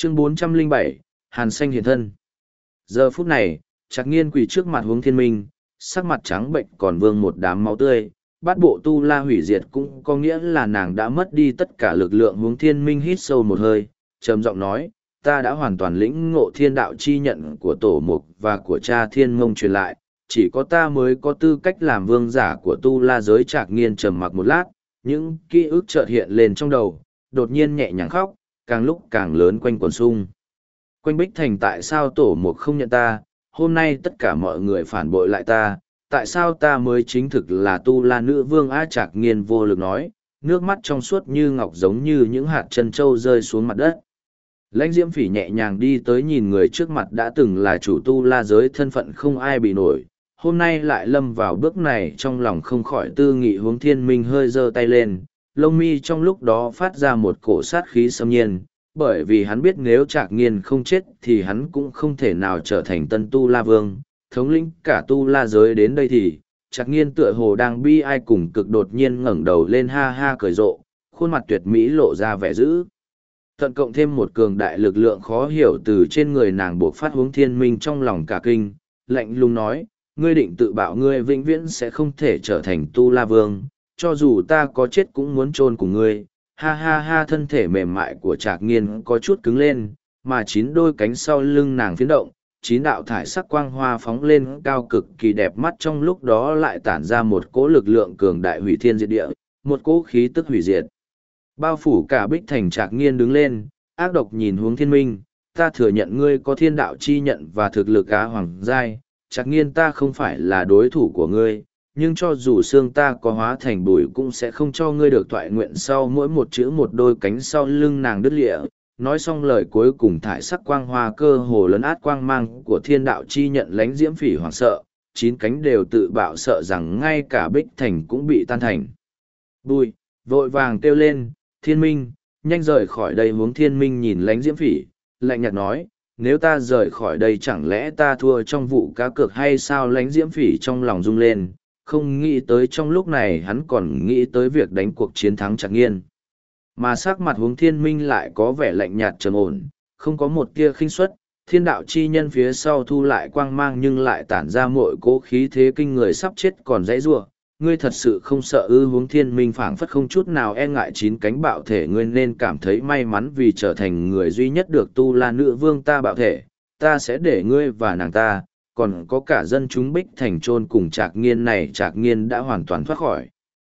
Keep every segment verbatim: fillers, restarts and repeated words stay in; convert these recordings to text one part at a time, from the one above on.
Chương bốn trăm lẻ bảy, Hàn Xanh hiện thân. Giờ phút này, Trạc Nghiên quỳ trước mặt Hướng Thiên Minh, sắc mặt trắng bệnh còn vương một đám máu tươi, bát bộ tu la hủy diệt cũng có nghĩa là nàng đã mất đi tất cả lực lượng. Hướng Thiên Minh hít sâu một hơi, trầm giọng nói, ta đã hoàn toàn lĩnh ngộ thiên đạo chi nhận của tổ mục và của cha thiên mông truyền lại, chỉ có ta mới có tư cách làm vương giả của tu la giới. Trạc Nghiên trầm mặc một lát, những ký ức chợt hiện lên trong đầu, đột nhiên nhẹ nhàng khóc, càng lúc càng lớn quanh quần sung. Quanh Bích Thành tại sao tổ mục không nhận ta, hôm nay tất cả mọi người phản bội lại ta, tại sao ta mới chính thực là tu la nữ vương? Á Trạc Nghiên vô lực nói, nước mắt trong suốt như ngọc giống như những hạt chân châu rơi xuống mặt đất. Lãnh Diễm Phỉ nhẹ nhàng đi tới nhìn người trước mặt đã từng là chủ tu la giới, thân phận không ai bị nổi, hôm nay lại lâm vào bước này, trong lòng không khỏi tư nghị. Hướng Thiên Minh hơi giơ tay lên, lông mi trong lúc đó phát ra một cổ sát khí xâm nhiên, bởi vì hắn biết nếu Trạc Nghiên không chết thì hắn cũng không thể nào trở thành tân tu la vương, thống lĩnh cả tu la giới. Đến đây thì Trạc Nghiên tựa hồ đang bi ai cùng cực, đột nhiên ngẩng đầu lên ha ha cười rộ, khuôn mặt tuyệt mỹ lộ ra vẻ dữ tận, cộng thêm một cường đại lực lượng khó hiểu từ trên người nàng buộc phát. Hướng Thiên Minh trong lòng cả kinh, lạnh lùng nói, ngươi định tự bảo ngươi vĩnh viễn sẽ không thể trở thành tu la vương, cho dù ta có chết cũng muốn chôn cùng ngươi. Ha ha ha, thân thể mềm mại của Trạc Nghiên có chút cứng lên, mà chín đôi cánh sau lưng nàng phiến động, chín đạo thải sắc quang hoa phóng lên cao, cực kỳ đẹp mắt, trong lúc đó lại tản ra một cỗ lực lượng cường đại hủy thiên diệt địa, một cỗ khí tức hủy diệt bao phủ cả Bích Thành. Trạc Nghiên đứng lên, ác độc nhìn Hướng Thiên Minh, ta thừa nhận ngươi có thiên đạo chi nhận và thực lực Á Hoàng giai, Trạc Nghiên, ta không phải là đối thủ của ngươi, nhưng cho dù xương ta có hóa thành bụi cũng sẽ không cho ngươi được toại nguyện. Sau mỗi một chữ một đôi cánh sau lưng nàng đứt lịa, nói xong lời cuối cùng, thải sắc quang hoa cơ hồ lấn át quang mang của thiên đạo chi nhận. Lãnh Diễm Phỉ hoảng sợ, chín cánh đều tự bạo, sợ rằng ngay cả Bích Thành cũng bị tan thành bụi, vội vàng kêu lên, Thiên Minh, nhanh rời khỏi đây. Hướng Thiên Minh nhìn Lãnh Diễm Phỉ, lạnh nhạt nói, nếu ta rời khỏi đây chẳng lẽ ta thua trong vụ cá cược hay sao? Lãnh Diễm Phỉ trong lòng rung lên, không nghĩ tới trong lúc này hắn còn nghĩ tới việc đánh cuộc chiến thắng Trạc Nghiên. Mà sắc mặt Hướng Thiên Minh lại có vẻ lạnh nhạt trầm ổn, không có một tia khinh suất. Thiên đạo chi nhân phía sau thu lại quang mang nhưng lại tản ra mọi cố khí thế kinh người, sắp chết còn dãy giụa. Ngươi thật sự không sợ ư? Hướng Thiên Minh phảng phất không chút nào e ngại chín cánh bạo thể, ngươi nên cảm thấy may mắn vì trở thành người duy nhất được tu la nữ vương ta bạo thể, ta sẽ để ngươi và nàng ta, còn có cả dân chúng Bích Thành chôn cùng Trạc Nghiên này. Trạc Nghiên đã hoàn toàn thoát khỏi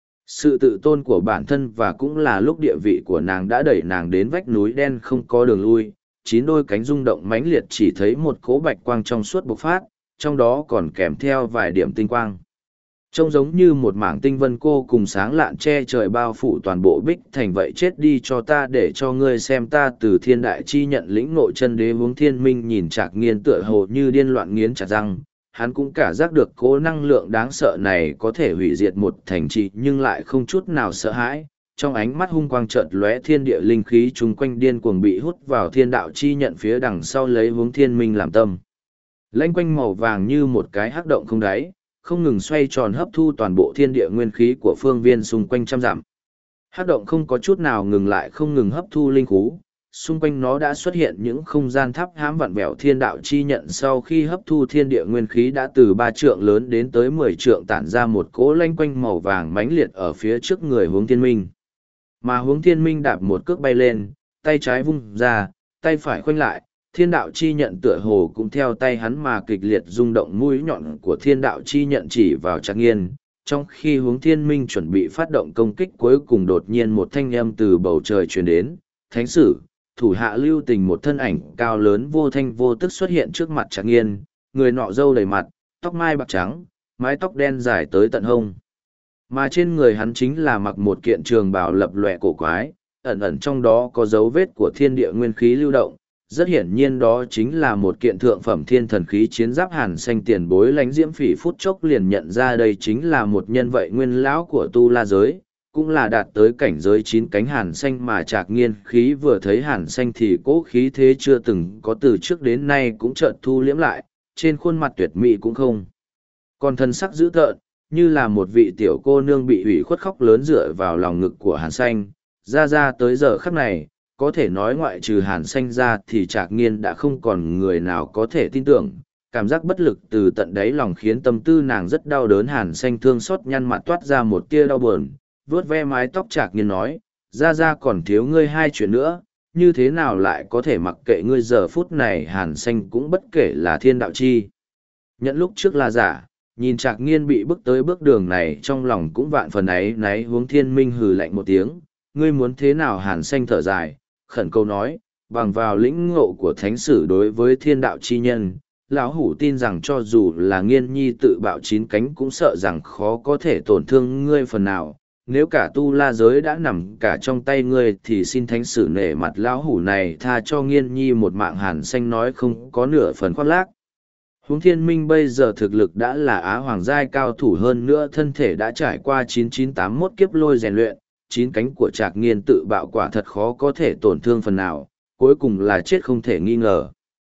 sự tự tôn của bản thân, và cũng là lúc địa vị của nàng đã đẩy nàng đến vách núi đen không có đường lui. Chín đôi cánh rung động mãnh liệt, chỉ thấy một cỗ bạch quang trong suốt bộc phát, trong đó còn kèm theo vài điểm tinh quang, trông giống như một mảng tinh vân cô cùng sáng lạn che trời bao phủ toàn bộ Bích Thành. vậy chết đi cho ta, để cho ngươi xem ta từ thiên đại chi nhận lĩnh ngộ chân đế. Hướng Thiên Minh nhìn Trạc Nghiên tựa hồ như điên loạn nghiến chặt răng, hắn cũng cảm giác được cố năng lượng đáng sợ này có thể hủy diệt một thành trì, nhưng lại không chút nào sợ hãi. Trong ánh mắt hung quang chợt lóe, thiên địa linh khí chung quanh điên cuồng bị hút vào thiên đạo chi nhận phía đằng sau, lấy Hướng Thiên Minh làm tâm lãnh quanh màu vàng như một cái hắc động không đáy, không ngừng xoay tròn hấp thu toàn bộ thiên địa nguyên khí của phương viên xung quanh trăm dặm. Hắc động không có chút nào ngừng lại, không ngừng hấp thu linh khú, xung quanh nó đã xuất hiện những không gian tháp hãm vặn vẹo. Thiên đạo chi nhận sau khi hấp thu thiên địa nguyên khí đã từ ba trượng lớn đến tới mười trượng, tản ra một cỗ lanh quanh màu vàng mãnh liệt ở phía trước người Hướng Thiên Minh. Mà Hướng Thiên Minh đạp một cước bay lên, tay trái vung ra, tay phải khoanh lại, thiên đạo chi nhận tựa hồ cũng theo tay hắn mà kịch liệt rung động. Mũi nhọn của thiên đạo chi nhận chỉ vào Trạc Nghiên, trong khi Hướng Thiên Minh chuẩn bị phát động công kích cuối cùng, đột nhiên một thanh âm từ bầu trời truyền đến, thánh sử, thủ hạ lưu tình. Một thân ảnh cao lớn vô thanh vô tức xuất hiện trước mặt Trạc Nghiên, người nọ râu đầy mặt, tóc mai bạc trắng, mái tóc đen dài tới tận hông, mà trên người hắn chính là mặc một kiện trường bào lập lòe cổ quái, ẩn ẩn trong đó có dấu vết của thiên địa nguyên khí lưu động. Rất hiển nhiên đó chính là một kiện thượng phẩm thiên thần khí chiến giáp. Hàn Xanh tiền bối. Lãnh Diễm Phỉ phút chốc liền nhận ra đây chính là một nhân vậy nguyên lão của tu la giới, cũng là đạt tới cảnh giới chín cánh. Hàn Xanh mà Trạc Nghiên khí vừa thấy Hàn Xanh thì cỗ khí thế chưa từng có từ trước đến nay cũng chợt thu liễm lại, trên khuôn mặt tuyệt mỹ cũng không còn thân sắc dữ tợn, như là một vị tiểu cô nương bị ủy khuất khóc lớn dựa vào lòng ngực của Hàn Xanh. Ra ra tới giờ khắc này, có thể nói ngoại trừ Hàn Sanh ra thì Trạc Nghiên đã không còn người nào có thể tin tưởng. Cảm giác bất lực từ tận đáy lòng khiến tâm tư nàng rất đau đớn. Hàn Sanh thương xót nhăn mặt toát ra một tia đau buồn, vuốt ve mái tóc Trạc Nghiên nói, ra ra còn thiếu ngươi hai chuyện nữa, như thế nào lại có thể mặc kệ ngươi giờ phút này. Hàn Sanh cũng bất kể là thiên đạo chi nhận lúc trước là giả, nhìn Trạc Nghiên bị bước tới bước đường này trong lòng cũng vạn phần ấy náy. Huống Thiên Minh hừ lạnh một tiếng, ngươi muốn thế nào? Hàn Sanh thở dài, khẩn cầu nói, bằng vào lĩnh ngộ của thánh sử đối với thiên đạo chi nhân, lão hủ tin rằng cho dù là Nghiên nhi tự bạo chín cánh cũng sợ rằng khó có thể tổn thương ngươi phần nào. Nếu cả tu la giới đã nằm cả trong tay ngươi thì xin thánh sử nể mặt lão hủ này tha cho Nghiên nhi một mạng. Hàn Sanh nói không có nửa phần khoác lác. Huống Thiên Minh bây giờ thực lực đã là Á Hoàng giai cao thủ, hơn nữa thân thể đã trải qua chín chín tám mốt kiếp lôi rèn luyện, chín cánh của Trạc Nghiên tự bạo quả thật khó có thể tổn thương phần nào, cuối cùng là chết không thể nghi ngờ.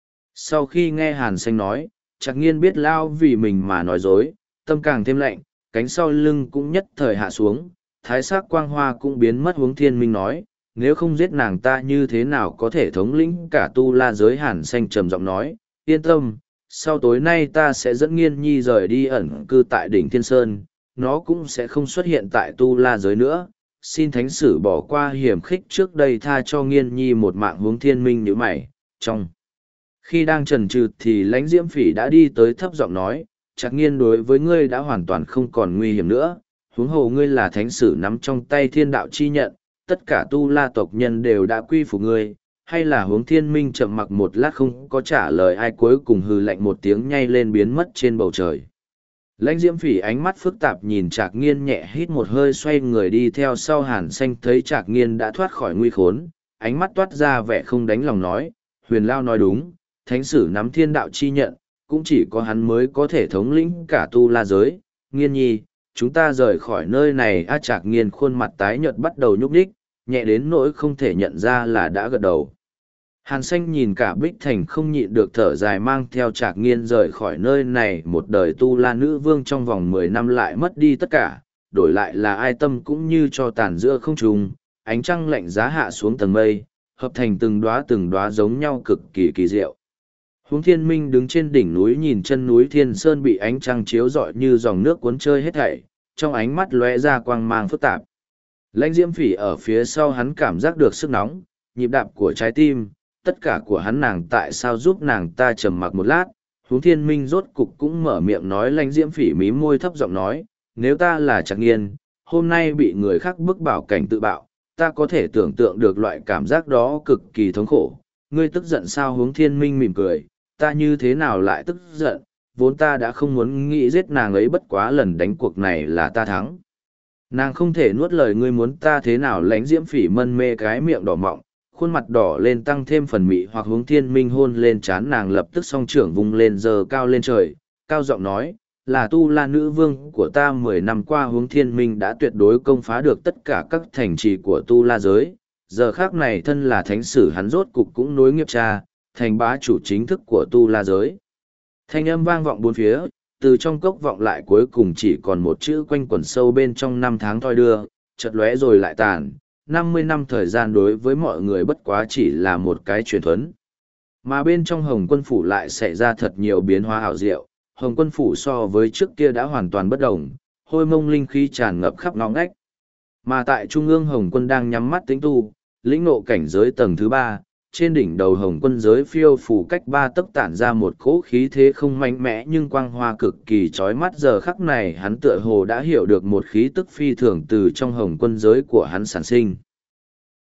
Sau khi nghe Hàn Sanh nói, Trạc Nghiên biết lao vì mình mà nói dối, tâm càng thêm lạnh, cánh sau lưng cũng nhất thời hạ xuống, thái sắc quang hoa cũng biến mất. Huống Thiên Minh nói, nếu không giết nàng ta như thế nào có thể thống lĩnh cả tu la giới? Hàn Sanh trầm giọng nói, yên tâm, sau tối nay ta sẽ dẫn Nghiên nhi rời đi ẩn cư tại đỉnh Thiên Sơn, nó cũng sẽ không xuất hiện tại tu la giới nữa. Xin thánh sử bỏ qua hiểm khích trước đây, tha cho Nghiên nhi một mạng. Huống Thiên Minh nhíu mày, trong khi đang chần chừ thì Lãnh Diễm Phỉ đã đi tới, thấp giọng nói, Trạc Nghiên đối với ngươi đã hoàn toàn không còn nguy hiểm nữa, huống hồ ngươi là thánh sử nắm trong tay thiên đạo chi nhận, tất cả tu la tộc nhân đều đã quy phục ngươi. Hay là? Huống Thiên Minh chậm mặc một lát không có trả lời ai, cuối cùng hừ lạnh một tiếng nhảy lên biến mất trên bầu trời. Lãnh Diễm Phỉ ánh mắt phức tạp nhìn Trạc Nghiên, nhẹ hít một hơi xoay người đi theo sau Hàn Sanh. Thấy Trạc Nghiên đã thoát khỏi nguy khốn, ánh mắt toát ra vẻ không đành lòng nói, Huyền Lao nói đúng, thánh sử nắm thiên đạo chi nhận, cũng chỉ có hắn mới có thể thống lĩnh cả tu la giới. Nghiên nhi, chúng ta rời khỏi nơi này. A Trạc Nghiên khuôn mặt tái nhợt bắt đầu nhúc nhích, nhẹ đến nỗi không thể nhận ra là đã gật đầu. Hàn Sanh nhìn cả Bích Thành không nhịn được thở dài, mang theo Trạc Nghiên rời khỏi nơi này. Một đời tu la nữ vương trong vòng mười năm lại mất đi tất cả, đổi lại là ai tâm cũng như cho tàn giữa không trung. Ánh trăng lạnh giá hạ xuống tầng mây, hợp thành từng đóa từng đóa giống nhau cực kỳ kỳ diệu. Huống Thiên Minh đứng trên đỉnh núi nhìn chân núi Thiên Sơn bị ánh trăng chiếu rọi như dòng nước cuốn trôi hết thảy, trong ánh mắt lóe ra quang mang phức tạp. Lãnh Diễm Phỉ ở phía sau hắn cảm giác được sức nóng, nhịp đạp của trái tim, tất cả của hắn. Nàng tại sao giúp nàng ta? Trầm mặc một lát, Huống Thiên Minh rốt cục cũng mở miệng nói. Lãnh Diễm Phỉ mím môi thấp giọng nói, nếu ta là Trạc Nghiên, hôm nay bị người khác bức bảo cảnh tự bạo, ta có thể tưởng tượng được loại cảm giác đó cực kỳ thống khổ. Ngươi tức giận sao? Huống Thiên Minh mỉm cười, ta như thế nào lại tức giận, vốn ta đã không muốn nghĩ giết nàng ấy, bất quá lần đánh cuộc này là ta thắng. Nàng không thể nuốt lời, ngươi muốn ta thế nào? Lãnh Diễm Phỉ mân mê cái miệng đỏ mọng, khuôn mặt đỏ lên tăng thêm phần mị hoặc. Huống Thiên Minh hôn lên trán nàng, lập tức song trưởng vung lên giơ cao lên trời, cao giọng nói, là tu la nữ vương của ta. Mười năm qua Huống Thiên Minh đã tuyệt đối công phá được tất cả các thành trì của tu la giới, giờ khác này thân là thánh sử hắn rốt cục cũng nối nghiệp cha, thành bá chủ chính thức của tu la giới. Thanh âm vang vọng bốn phía, từ trong cốc vọng lại, cuối cùng chỉ còn một chữ quanh quẩn sâu bên trong. Năm tháng thoi đưa, chợt lóe rồi lại tàn. Năm mươi năm thời gian đối với mọi người bất quá chỉ là một cái truyền thuấn. Mà bên trong Hồng Quân Phủ lại xảy ra thật nhiều biến hóa ảo diệu. Hồng Quân Phủ so với trước kia đã hoàn toàn bất đồng, hôi mông linh khí tràn ngập khắp ngõ ngách. Mà tại trung ương Hồng Quân đang nhắm mắt tĩnh tu, lĩnh ngộ cảnh giới tầng thứ ba. Trên đỉnh đầu Hồng Quân giới phiêu phủ cách ba tấc tản ra một cỗ khí thế không mạnh mẽ nhưng quang hoa cực kỳ chói mắt. Giờ khắc này hắn tựa hồ đã hiểu được một khí tức phi thường từ trong Hồng Quân giới của hắn sản sinh.